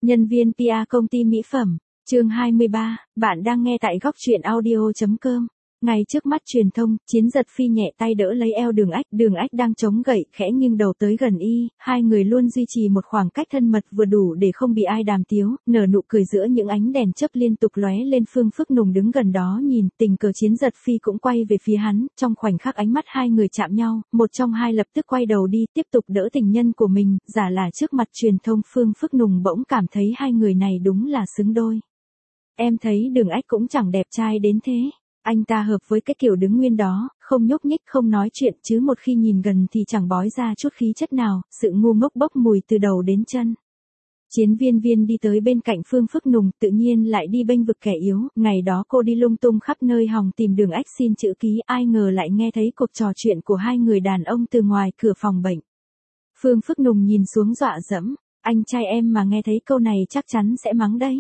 Nhân viên PR công ty mỹ phẩm. Chương 23, bạn đang nghe tại góc truyện audio.com. Ngay trước mắt truyền thông, Chiến Giật Phi nhẹ tay đỡ lấy eo Đường Ách đang chống gậy, khẽ nghiêng đầu tới gần y, hai người luôn duy trì một khoảng cách thân mật vừa đủ để không bị ai đàm tiếu, nở nụ cười giữa những ánh đèn chớp liên tục lóe lên. Phương Phức Nùng đứng gần đó nhìn, tình cờ Chiến Giật Phi cũng quay về phía hắn, trong khoảnh khắc ánh mắt hai người chạm nhau, một trong hai lập tức quay đầu đi, tiếp tục đỡ tình nhân của mình, giả là trước mặt truyền thông. Phương Phức Nùng bỗng cảm thấy hai người này đúng là xứng đôi. Em thấy Đường Ách cũng chẳng đẹp trai đến thế. Anh ta hợp với cái kiểu đứng nguyên đó, không nhúc nhích không nói chuyện, chứ một khi nhìn gần thì chẳng bói ra chút khí chất nào, sự ngu ngốc bốc mùi từ đầu đến chân. Chiến Viên đi tới bên cạnh Phương Phức Nùng, tự nhiên lại đi bênh vực kẻ yếu, ngày đó cô đi lung tung khắp nơi hòng tìm Đường Ách xin chữ ký, ai ngờ lại nghe thấy cuộc trò chuyện của hai người đàn ông từ ngoài cửa phòng bệnh. Phương Phức Nùng nhìn xuống dọa dẫm, anh trai em mà nghe thấy câu này chắc chắn sẽ mắng đấy.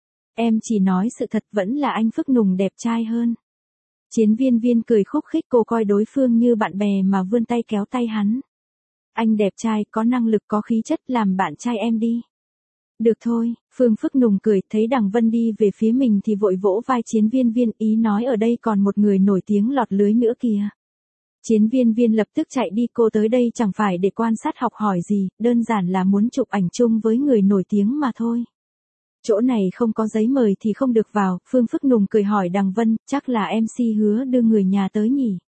Em chỉ nói sự thật, vẫn là anh Phức Nùng đẹp trai hơn. Chiến Viên cười khúc khích, cô coi đối phương như bạn bè mà vươn tay kéo tay hắn. Anh đẹp trai, có năng lực, có khí chất, làm bạn trai em đi. Được thôi, Phương Phức Nùng cười, thấy Đằng Vân đi về phía mình thì vội vỗ vai Chiến Viên, ý nói ở đây còn một người nổi tiếng lọt lưới nữa kìa. Chiến Viên lập tức chạy đi, cô tới đây chẳng phải để quan sát học hỏi gì, đơn giản là muốn chụp ảnh chung với người nổi tiếng mà thôi. Chỗ này không có giấy mời thì không được vào. Phương Phức Nùng cười hỏi Đằng Vân, chắc là MC hứa đưa người nhà tới nhỉ?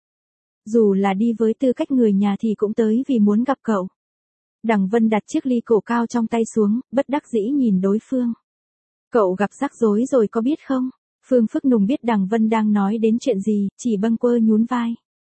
Dù là đi với tư cách người nhà thì cũng tới vì muốn gặp cậu. Đằng Vân đặt chiếc ly cổ cao trong tay xuống, bất đắc dĩ nhìn đối phương. Cậu gặp rắc rối rồi có biết không? Phương Phức Nùng biết Đằng Vân đang nói đến chuyện gì, chỉ bâng quơ nhún vai.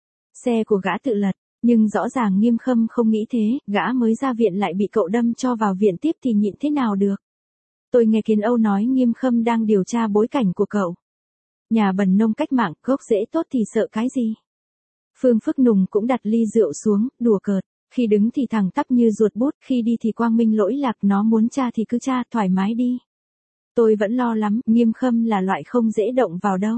Xe của gã tự lật, nhưng rõ ràng Nghiêm Khâm không nghĩ thế, gã mới ra viện lại bị cậu đâm cho vào viện tiếp thì nhịn thế nào được. Tôi nghe Kiến Âu nói Nghiêm Khâm đang điều tra bối cảnh của cậu. Nhà bần nông cách mạng, gốc rễ tốt thì sợ cái gì? Phương Phức Nùng cũng đặt ly rượu xuống, đùa cợt. Khi đứng thì thẳng tắp như ruột bút, khi đi thì quang minh lỗi lạc, nó muốn tra thì cứ tra, thoải mái đi. Tôi vẫn lo lắm, Nghiêm Khâm là loại không dễ động vào đâu.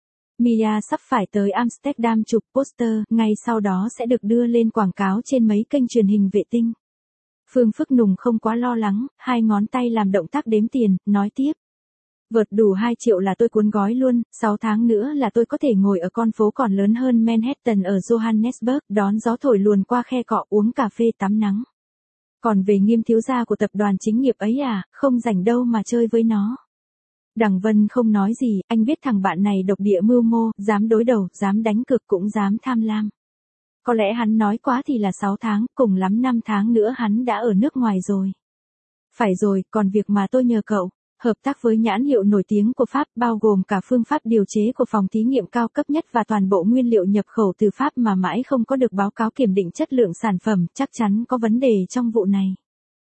Mia sắp phải tới Amsterdam chụp poster, ngay sau đó sẽ được đưa lên quảng cáo trên mấy kênh truyền hình vệ tinh. Phương Phức Nùng không quá lo lắng, hai ngón tay làm động tác đếm tiền, nói tiếp. Vượt đủ 2 triệu là tôi cuốn gói luôn, 6 tháng nữa là tôi có thể ngồi ở con phố còn lớn hơn Manhattan ở Johannesburg, đón gió thổi luồn qua khe cọ, uống cà phê tắm nắng. Còn về Nghiêm thiếu gia của tập đoàn chính nghiệp ấy à, không rảnh đâu mà chơi với nó. Đằng Vân không nói gì, anh biết thằng bạn này độc địa mưu mô, dám đối đầu, dám đánh cược cũng dám tham lam. Có lẽ hắn nói quá thì là 6 tháng, cùng lắm 5 tháng nữa hắn đã ở nước ngoài rồi. Phải rồi, còn việc mà tôi nhờ cậu, hợp tác với nhãn hiệu nổi tiếng của Pháp, bao gồm cả phương pháp điều chế của phòng thí nghiệm cao cấp nhất và toàn bộ nguyên liệu nhập khẩu từ Pháp mà mãi không có được báo cáo kiểm định chất lượng sản phẩm, chắc chắn có vấn đề trong vụ này.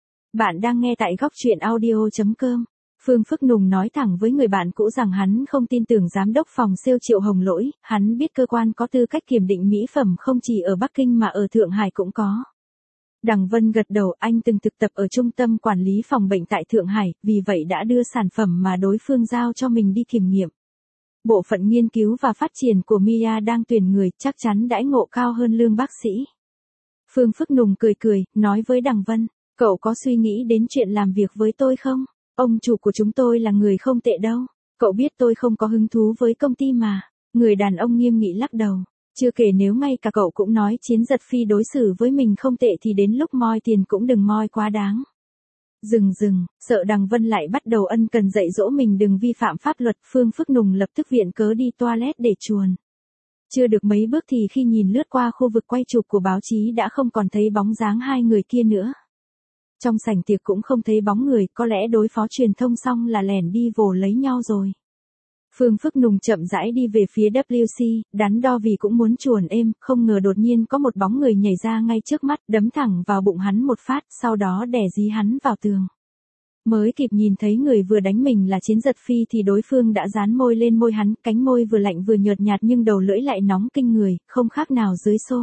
Bạn đang nghe tại góc truyện audio.com. Phương Phức Nùng nói thẳng với người bạn cũ rằng hắn không tin tưởng giám đốc phòng sale Triệu Hồng Lỗi, hắn biết cơ quan có tư cách kiểm định mỹ phẩm không chỉ ở Bắc Kinh mà ở Thượng Hải cũng có. Đằng Vân gật đầu, anh từng thực tập ở trung tâm quản lý phòng bệnh tại Thượng Hải, vì vậy đã đưa sản phẩm mà đối phương giao cho mình đi kiểm nghiệm. Bộ phận nghiên cứu và phát triển của Mia đang tuyển người, chắc chắn đãi ngộ cao hơn lương bác sĩ. Phương Phức Nùng cười, nói với Đằng Vân, cậu có suy nghĩ đến chuyện làm việc với tôi không? Ông chủ của chúng tôi là người không tệ đâu. Cậu biết tôi không có hứng thú với công ty mà. Người đàn ông nghiêm nghị lắc đầu. Chưa kể nếu ngay cả cậu cũng nói Chiến Giật Phi đối xử với mình không tệ thì đến lúc moi tiền cũng đừng moi quá đáng. Dừng, sợ Đằng Vân lại bắt đầu ân cần dạy dỗ mình đừng vi phạm pháp luật. Phương Phức Nùng lập tức viện cớ đi toilet để chuồn. Chưa được mấy bước thì khi nhìn lướt qua khu vực quay chụp của báo chí đã không còn thấy bóng dáng hai người kia nữa. Trong sảnh tiệc cũng không thấy bóng người, có lẽ đối phó truyền thông xong là lẻn đi vồ lấy nhau rồi. Phương Phức Nùng chậm rãi đi về phía WC, đắn đo vì cũng muốn chuồn êm, không ngờ đột nhiên có một bóng người nhảy ra ngay trước mắt, đấm thẳng vào bụng hắn một phát, sau đó đè dí hắn vào tường. Mới kịp nhìn thấy người vừa đánh mình là Chiến Giật Phi thì đối phương đã dán môi lên môi hắn, cánh môi vừa lạnh vừa nhợt nhạt nhưng đầu lưỡi lại nóng kinh người, không khác nào dưới xô.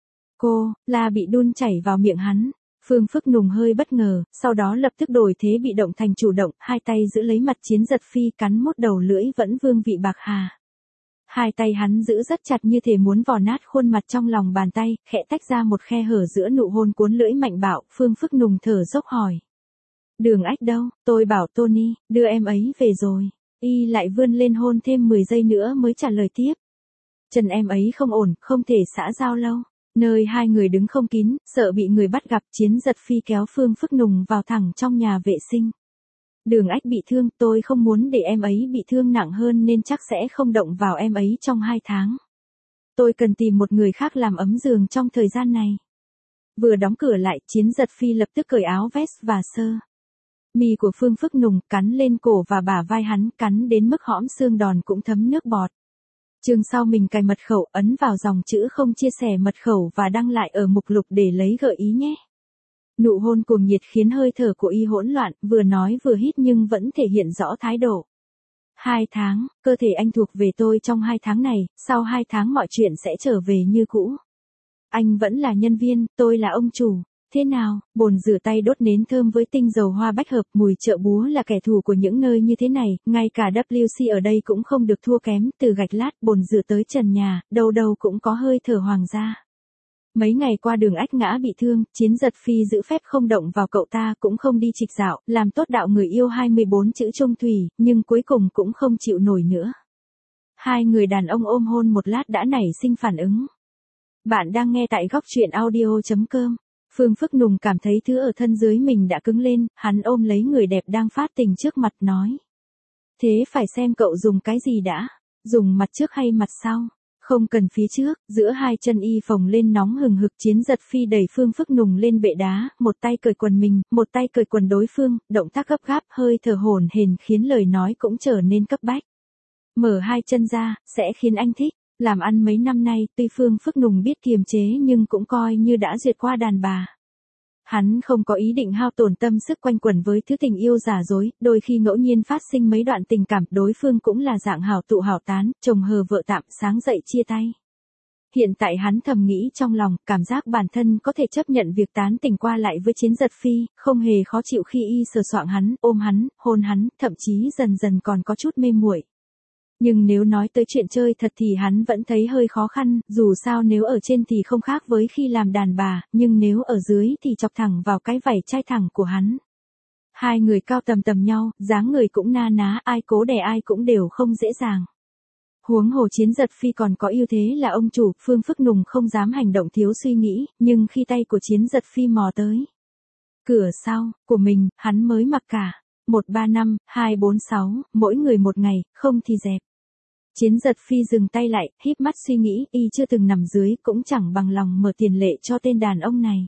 Cô, la bị đun chảy vào miệng hắn. Phương Phức Nùng hơi bất ngờ, sau đó lập tức đổi thế bị động thành chủ động, hai tay giữ lấy mặt Chiến Giật Phi cắn mốt đầu lưỡi vẫn vương vị bạc hà. Hai tay hắn giữ rất chặt như thể muốn vò nát khuôn mặt trong lòng bàn tay, khẽ tách ra một khe hở giữa nụ hôn cuốn lưỡi mạnh bạo. Phương Phức Nùng thở dốc hỏi. Đường Ách đâu, tôi bảo Tony, đưa em ấy về rồi. Y lại vươn lên hôn thêm 10 giây nữa mới trả lời tiếp. Chân em ấy không ổn, không thể xã giao lâu. Nơi hai người đứng không kín, sợ bị người bắt gặp, Chiến Giật Phi kéo Phương Phức Nùng vào thẳng trong nhà vệ sinh. Đường Ách bị thương, tôi không muốn để em ấy bị thương nặng hơn nên chắc sẽ không động vào em ấy trong 2 tháng. Tôi cần tìm một người khác làm ấm giường trong thời gian này. Vừa đóng cửa lại, Chiến Giật Phi lập tức cởi áo vest và sơ mi của Phương Phức Nùng, cắn lên cổ và bả vai hắn, cắn đến mức hõm xương đòn cũng thấm nước bọt. Chương sau mình cài mật khẩu, ấn vào dòng chữ không chia sẻ mật khẩu và đăng lại ở mục lục để lấy gợi ý nhé. Nụ hôn cuồng nhiệt khiến hơi thở của y hỗn loạn, vừa nói vừa hít nhưng vẫn thể hiện rõ thái độ. 2 tháng, cơ thể anh thuộc về tôi trong 2 tháng này, sau 2 tháng mọi chuyện sẽ trở về như cũ. Anh vẫn là nhân viên, tôi là ông chủ. Thế nào, bồn rửa tay đốt nến thơm với tinh dầu hoa bách hợp, mùi chợ búa là kẻ thù của những nơi như thế này, ngay cả WC ở đây cũng không được thua kém, từ gạch lát bồn rửa tới trần nhà, đâu đâu cũng có hơi thở hoàng gia. Mấy ngày qua Đường Ách ngã bị thương, Chiến Giật Phi giữ phép không động vào cậu ta, cũng không đi trịch dạo, làm tốt đạo người yêu 24 chữ chung thủy, nhưng cuối cùng cũng không chịu nổi nữa. Hai người đàn ông ôm hôn một lát đã nảy sinh phản ứng. Bạn đang nghe tại góc truyện audio.com. Phương Phức Nùng cảm thấy thứ ở thân dưới mình đã cứng lên, hắn ôm lấy người đẹp đang phát tình trước mặt nói. Thế phải xem cậu dùng cái gì đã, dùng mặt trước hay mặt sau? Không cần phía trước, giữa hai chân y phồng lên nóng hừng hực. Chiến Giật Phi đẩy Phương Phức Nùng lên bệ đá, một tay cởi quần mình, một tay cởi quần đối phương, động tác gấp gáp, hơi thở hổn hển khiến lời nói cũng trở nên cấp bách. Mở hai chân ra, sẽ khiến anh thích. Làm ăn mấy năm nay, tuy Phương Phức Nùng biết kiềm chế nhưng cũng coi như đã duyệt qua đàn bà. Hắn không có ý định hao tổn tâm sức quanh quẩn với thứ tình yêu giả dối, đôi khi ngẫu nhiên phát sinh mấy đoạn tình cảm, đối phương cũng là dạng hảo tụ hảo tán, chồng hờ vợ tạm, sáng dậy chia tay. Hiện tại hắn thầm nghĩ trong lòng, cảm giác bản thân có thể chấp nhận việc tán tình qua lại với Chiến Giật Phi, không hề khó chịu khi y sờ soạng hắn, ôm hắn, hôn hắn, thậm chí dần dần còn có chút mê muội. Nhưng nếu nói tới chuyện chơi thật thì hắn vẫn thấy hơi khó khăn, dù sao nếu ở trên thì không khác với khi làm đàn bà, nhưng nếu ở dưới thì chọc thẳng vào cái vảy chai thẳng của hắn. Hai người cao tầm tầm nhau, dáng người cũng na ná, ai cố đè ai cũng đều không dễ dàng. Huống hồ Chiến Giật Phi còn có ưu thế là ông chủ, Phương Phức Nùng không dám hành động thiếu suy nghĩ, nhưng khi tay của Chiến Giật Phi mò tới cửa sau của mình, hắn mới mặc cả 135, 246, mỗi người một ngày, không thì dẹp. Chiến Giật Phi dừng tay lại, híp mắt suy nghĩ, y chưa từng nằm dưới, cũng chẳng bằng lòng mở tiền lệ cho tên đàn ông này.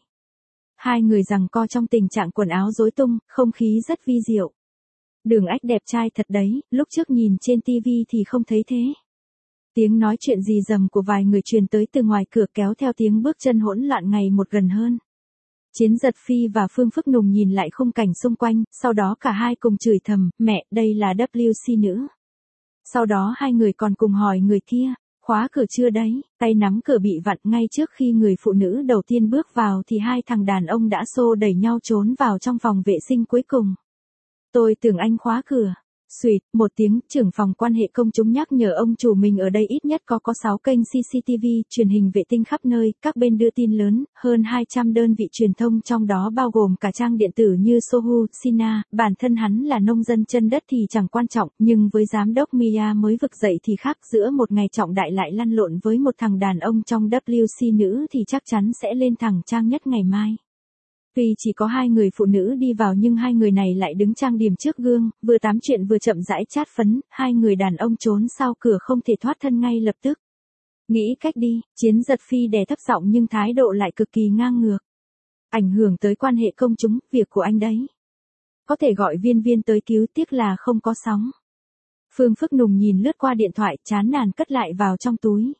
Hai người giằng co trong tình trạng quần áo rối tung, không khí rất vi diệu. Đường Ách đẹp trai thật đấy, lúc trước nhìn trên tivi thì không thấy thế. Tiếng nói chuyện rì rầm của vài người truyền tới từ ngoài cửa kéo theo tiếng bước chân hỗn loạn ngày một gần hơn. Chiến Giật Phi và Phương Phức Nùng nhìn lại khung cảnh xung quanh, sau đó cả hai cùng chửi thầm, mẹ, đây là WC nữ. Sau đó hai người còn cùng hỏi người kia, khóa cửa chưa đấy, tay nắm cửa bị vặn. Ngay trước khi người phụ nữ đầu tiên bước vào thì hai thằng đàn ông đã xô đẩy nhau trốn vào trong phòng vệ sinh cuối cùng. Tôi tưởng anh khóa cửa. Xuyệt, một tiếng, trưởng phòng quan hệ công chúng nhắc nhở ông chủ mình ở đây ít nhất có 6 kênh CCTV, truyền hình vệ tinh khắp nơi, các bên đưa tin lớn, hơn 200 đơn vị truyền thông trong đó bao gồm cả trang điện tử như Sohu, Sina, bản thân hắn là nông dân chân đất thì chẳng quan trọng, nhưng với giám đốc Mia mới vực dậy thì khác, giữa một ngày trọng đại lại lăn lộn với một thằng đàn ông trong WC nữ thì chắc chắn sẽ lên thẳng trang nhất ngày mai. Tuy chỉ có hai người phụ nữ đi vào nhưng hai người này lại đứng trang điểm trước gương, vừa tám chuyện vừa chậm rãi chát phấn, hai người đàn ông trốn sau cửa không thể thoát thân ngay lập tức. Nghĩ cách đi, Chiến Giật Phi đè thấp giọng nhưng thái độ lại cực kỳ ngang ngược. Ảnh hưởng tới quan hệ công chúng, việc của anh đấy. Có thể gọi viên tới cứu, tiếc là không có sóng. Phương Phức Nùng nhìn lướt qua điện thoại, chán nản cất lại vào trong túi.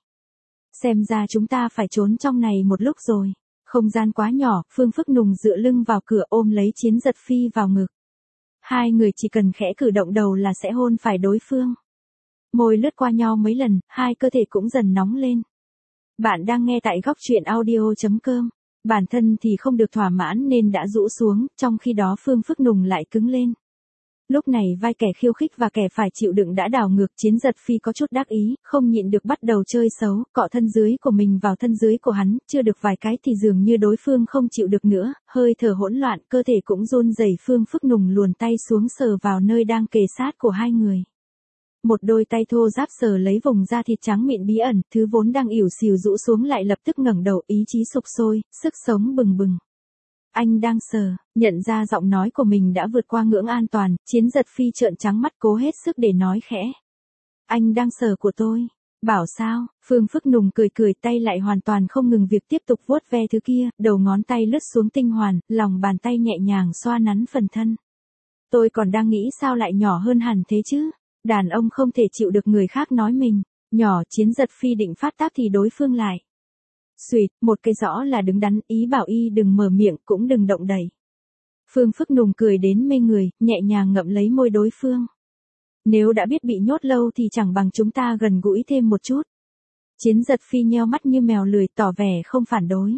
Xem ra chúng ta phải trốn trong này một lúc rồi. Không gian quá nhỏ, Phương Phức Nùng dựa lưng vào cửa ôm lấy Chiến Giật Phi vào ngực. Hai người chỉ cần khẽ cử động đầu là sẽ hôn phải đối phương. Môi lướt qua nhau mấy lần, hai cơ thể cũng dần nóng lên. Bạn đang nghe tại góc truyện audio.com. Bản thân thì không được thỏa mãn nên đã rũ xuống, trong khi đó Phương Phức Nùng lại cứng lên. Lúc này vai kẻ khiêu khích và kẻ phải chịu đựng đã đảo ngược, Chiến Giật Phi có chút đắc ý, không nhịn được bắt đầu chơi xấu, cọ thân dưới của mình vào thân dưới của hắn, chưa được vài cái thì dường như đối phương không chịu được nữa, hơi thở hỗn loạn, cơ thể cũng run rẩy. Phương Phức Nùng luồn tay xuống sờ vào nơi đang kề sát của hai người. Một đôi tay thô ráp sờ lấy vùng da thịt trắng mịn bí ẩn, thứ vốn đang ỉu xìu rũ xuống lại lập tức ngẩng đầu, ý chí sục sôi, sức sống bừng bừng. Anh đang sờ, nhận ra giọng nói của mình đã vượt qua ngưỡng an toàn, Chiến Giật Phi trợn trắng mắt cố hết sức để nói khẽ. Anh đang sờ của tôi. Bảo sao? Phương Phức Nùng cười cười, tay lại hoàn toàn không ngừng việc tiếp tục vuốt ve thứ kia, đầu ngón tay lướt xuống tinh hoàn, lòng bàn tay nhẹ nhàng xoa nắn phần thân. Tôi còn đang nghĩ sao lại nhỏ hơn hẳn thế chứ? Đàn ông không thể chịu được người khác nói mình nhỏ. Chiến Giật Phi định phát tác thì đối phương lại xuỵt một cái rõ là đứng đắn, ý bảo y đừng mở miệng cũng đừng động đậy. Phương Phức Nùng cười đến mê người, nhẹ nhàng ngậm lấy môi đối phương. Nếu đã biết bị nhốt lâu thì chẳng bằng chúng ta gần gũi thêm một chút. Chiến Giật Phi nheo mắt như mèo lười, tỏ vẻ không phản đối.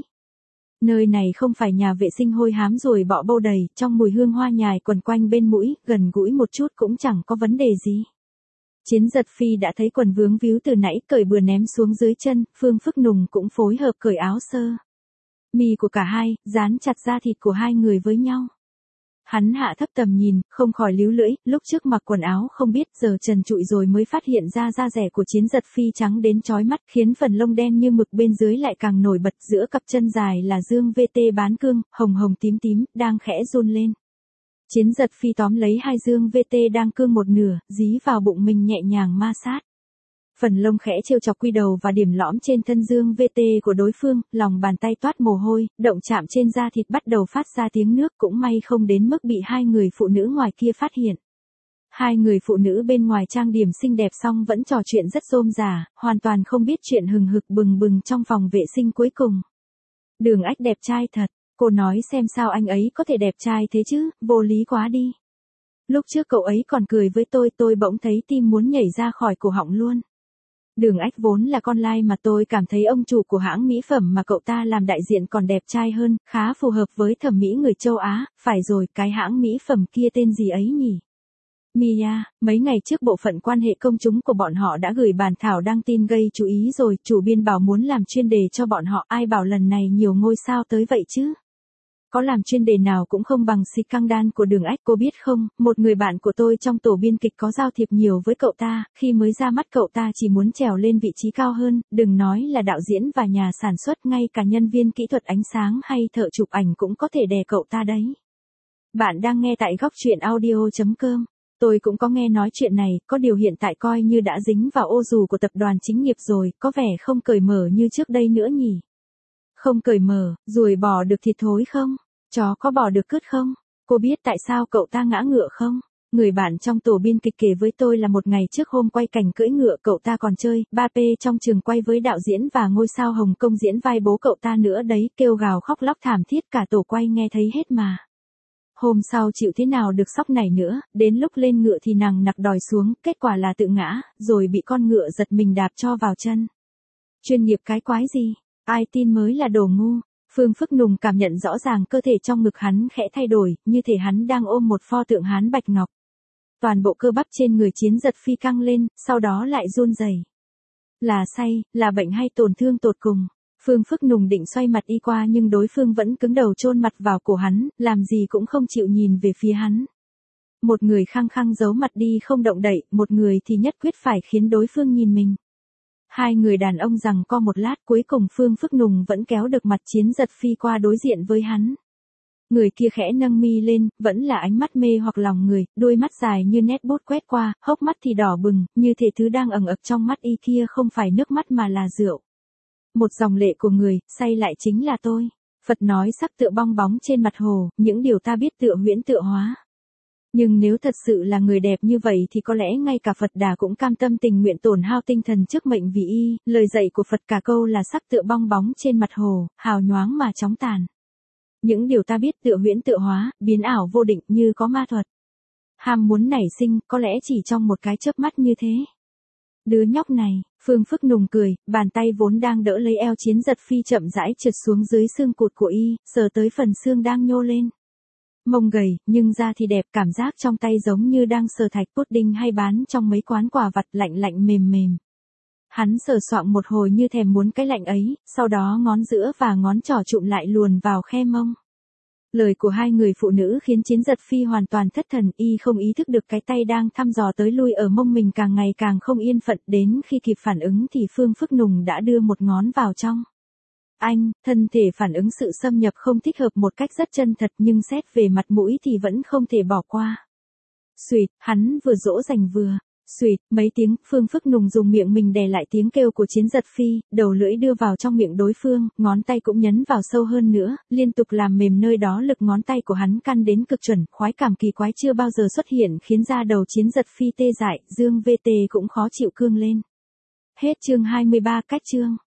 Nơi này không phải nhà vệ sinh hôi hám ruồi bọ bâu đầy, trong mùi hương hoa nhài quần quanh bên mũi, gần gũi một chút cũng chẳng có vấn đề gì. Chiến Giật Phi đã thấy quần vướng víu từ nãy, cởi bừa ném xuống dưới chân, Phương Phức Nùng cũng phối hợp cởi áo sơ mi của cả hai, dán chặt da thịt của hai người với nhau. Hắn hạ thấp tầm nhìn, không khỏi líu lưỡi, lúc trước mặc quần áo không biết, giờ trần trụi rồi mới phát hiện ra da dẻ của Chiến Giật Phi trắng đến chói mắt, khiến phần lông đen như mực bên dưới lại càng nổi bật, giữa cặp chân dài là dương VT bán cương, hồng hồng tím tím, đang khẽ run lên. Chiến Giật Phi tóm lấy hai dương VT đang cương một nửa, dí vào bụng mình nhẹ nhàng ma sát. Phần lông khẽ trêu chọc quy đầu và điểm lõm trên thân dương VT của đối phương, lòng bàn tay toát mồ hôi, động chạm trên da thịt bắt đầu phát ra tiếng nước, cũng may không đến mức bị hai người phụ nữ ngoài kia phát hiện. Hai người phụ nữ bên ngoài trang điểm xinh đẹp xong vẫn trò chuyện rất rôm rả, hoàn toàn không biết chuyện hừng hực bừng bừng trong phòng vệ sinh cuối cùng. Đường Ách đẹp trai thật, cô nói xem sao anh ấy có thể đẹp trai thế chứ, vô lý quá đi. Lúc trước cậu ấy còn cười với tôi bỗng thấy tim muốn nhảy ra khỏi cổ họng luôn. Đường Ách vốn là con lai mà tôi cảm thấy ông chủ của hãng mỹ phẩm mà cậu ta làm đại diện còn đẹp trai hơn, khá phù hợp với thẩm mỹ người châu Á, phải rồi, cái hãng mỹ phẩm kia tên gì ấy nhỉ? Mia, mấy ngày trước bộ phận quan hệ công chúng của bọn họ đã gửi bản thảo đăng tin gây chú ý rồi, chủ biên bảo muốn làm chuyên đề cho bọn họ, ai bảo lần này nhiều ngôi sao tới vậy chứ? Có làm chuyên đề nào cũng không bằng scandal của Đường Ách, cô biết không, một người bạn của tôi trong tổ biên kịch có giao thiệp nhiều với cậu ta, khi mới ra mắt cậu ta chỉ muốn trèo lên vị trí cao hơn, đừng nói là đạo diễn và nhà sản xuất, ngay cả nhân viên kỹ thuật ánh sáng hay thợ chụp ảnh cũng có thể đè cậu ta đấy. Bạn đang nghe tại góc truyện audio.com. Tôi cũng có nghe nói chuyện này, có điều hiện tại coi như đã dính vào ô dù của tập đoàn chính nghiệp rồi, có vẻ không cởi mở như trước đây nữa nhỉ. Không cởi mở, ruồi bỏ được thịt thối không? Chó có bỏ được cứt không? Cô biết tại sao cậu ta ngã ngựa không? Người bạn trong tổ biên kịch kể với tôi là một ngày trước hôm quay cảnh cưỡi ngựa cậu ta còn chơi 3P trong trường quay với đạo diễn và ngôi sao Hồng Kông diễn vai bố cậu ta nữa đấy, kêu gào khóc lóc thảm thiết cả tổ quay nghe thấy hết mà. Hôm sau chịu thế nào được sóc này nữa, đến lúc lên ngựa thì nằng nặc đòi xuống, kết quả là tự ngã, rồi bị con ngựa giật mình đạp cho vào chân. Chuyên nghiệp cái quái gì? Ai tin mới là đồ ngu. Phương Phức Nùng cảm nhận rõ ràng cơ thể trong ngực hắn khẽ thay đổi, như thể hắn đang ôm một pho tượng hán bạch ngọc. Toàn bộ cơ bắp trên người Chiến Giật Phi căng lên, sau đó lại run rẩy. Là say, là bệnh hay tổn thương tột cùng? Phương Phức Nùng định xoay mặt y qua nhưng đối phương vẫn cứng đầu chôn mặt vào cổ hắn, làm gì cũng không chịu nhìn về phía hắn. Một người khăng khăng giấu mặt đi không động đậy, một người thì nhất quyết phải khiến đối phương nhìn mình. Hai người đàn ông giằng co một lát, cuối cùng Phương Phức Nùng vẫn kéo được mặt Chiến Giật Phi qua đối diện với hắn. Người kia khẽ nâng mi lên, vẫn là ánh mắt mê hoặc lòng người, đôi mắt dài như nét bút quét qua, hốc mắt thì đỏ bừng, như thể thứ đang ẩn ực trong mắt y kia không phải nước mắt mà là rượu. Một dòng lệ của người, say lại chính là tôi. Phật nói sắc tựa bong bóng trên mặt hồ, những điều ta biết tựa huyễn tựa hóa. Nhưng nếu thật sự là người đẹp như vậy thì có lẽ ngay cả Phật Đà cũng cam tâm tình nguyện tổn hao tinh thần trước mệnh vì y, lời dạy của Phật cả câu là sắc tựa bong bóng trên mặt hồ, hào nhoáng mà chóng tàn. Những điều ta biết tựa huyễn tựa hóa, biến ảo vô định như có ma thuật. Ham muốn nảy sinh, có lẽ chỉ trong một cái chớp mắt như thế. Đứa nhóc này, Phương Phức Nùng cười, bàn tay vốn đang đỡ lấy eo Chiến Giật Phi chậm rãi trượt xuống dưới xương cụt của y, sờ tới phần xương đang nhô lên. Mông gầy, nhưng da thì đẹp, cảm giác trong tay giống như đang sờ thạch pudding hay bán trong mấy quán quà vặt, lạnh lạnh mềm mềm. Hắn sờ soạng một hồi như thèm muốn cái lạnh ấy, sau đó ngón giữa và ngón trỏ chụm lại luồn vào khe mông. Lời của hai người phụ nữ khiến Chiến Giật Phi hoàn toàn thất thần, y không ý thức được cái tay đang thăm dò tới lui ở mông mình càng ngày càng không yên phận, đến khi kịp phản ứng thì Phương Phức Nùng đã đưa một ngón vào trong. Anh, thân thể phản ứng sự xâm nhập không thích hợp một cách rất chân thật, nhưng xét về mặt mũi thì vẫn không thể bỏ qua. Xuỵt, hắn vừa dỗ dành vừa. Xuỵt, mấy tiếng, Phương Phức Nùng dùng miệng mình đè lại tiếng kêu của Chiến Giật Phi, đầu lưỡi đưa vào trong miệng đối phương, ngón tay cũng nhấn vào sâu hơn nữa, liên tục làm mềm nơi đó, lực ngón tay của hắn căn đến cực chuẩn, khoái cảm kỳ quái chưa bao giờ xuất hiện khiến da đầu Chiến Giật Phi tê dại, Dương VT cũng khó chịu cương lên. Hết chương 23, cách chương.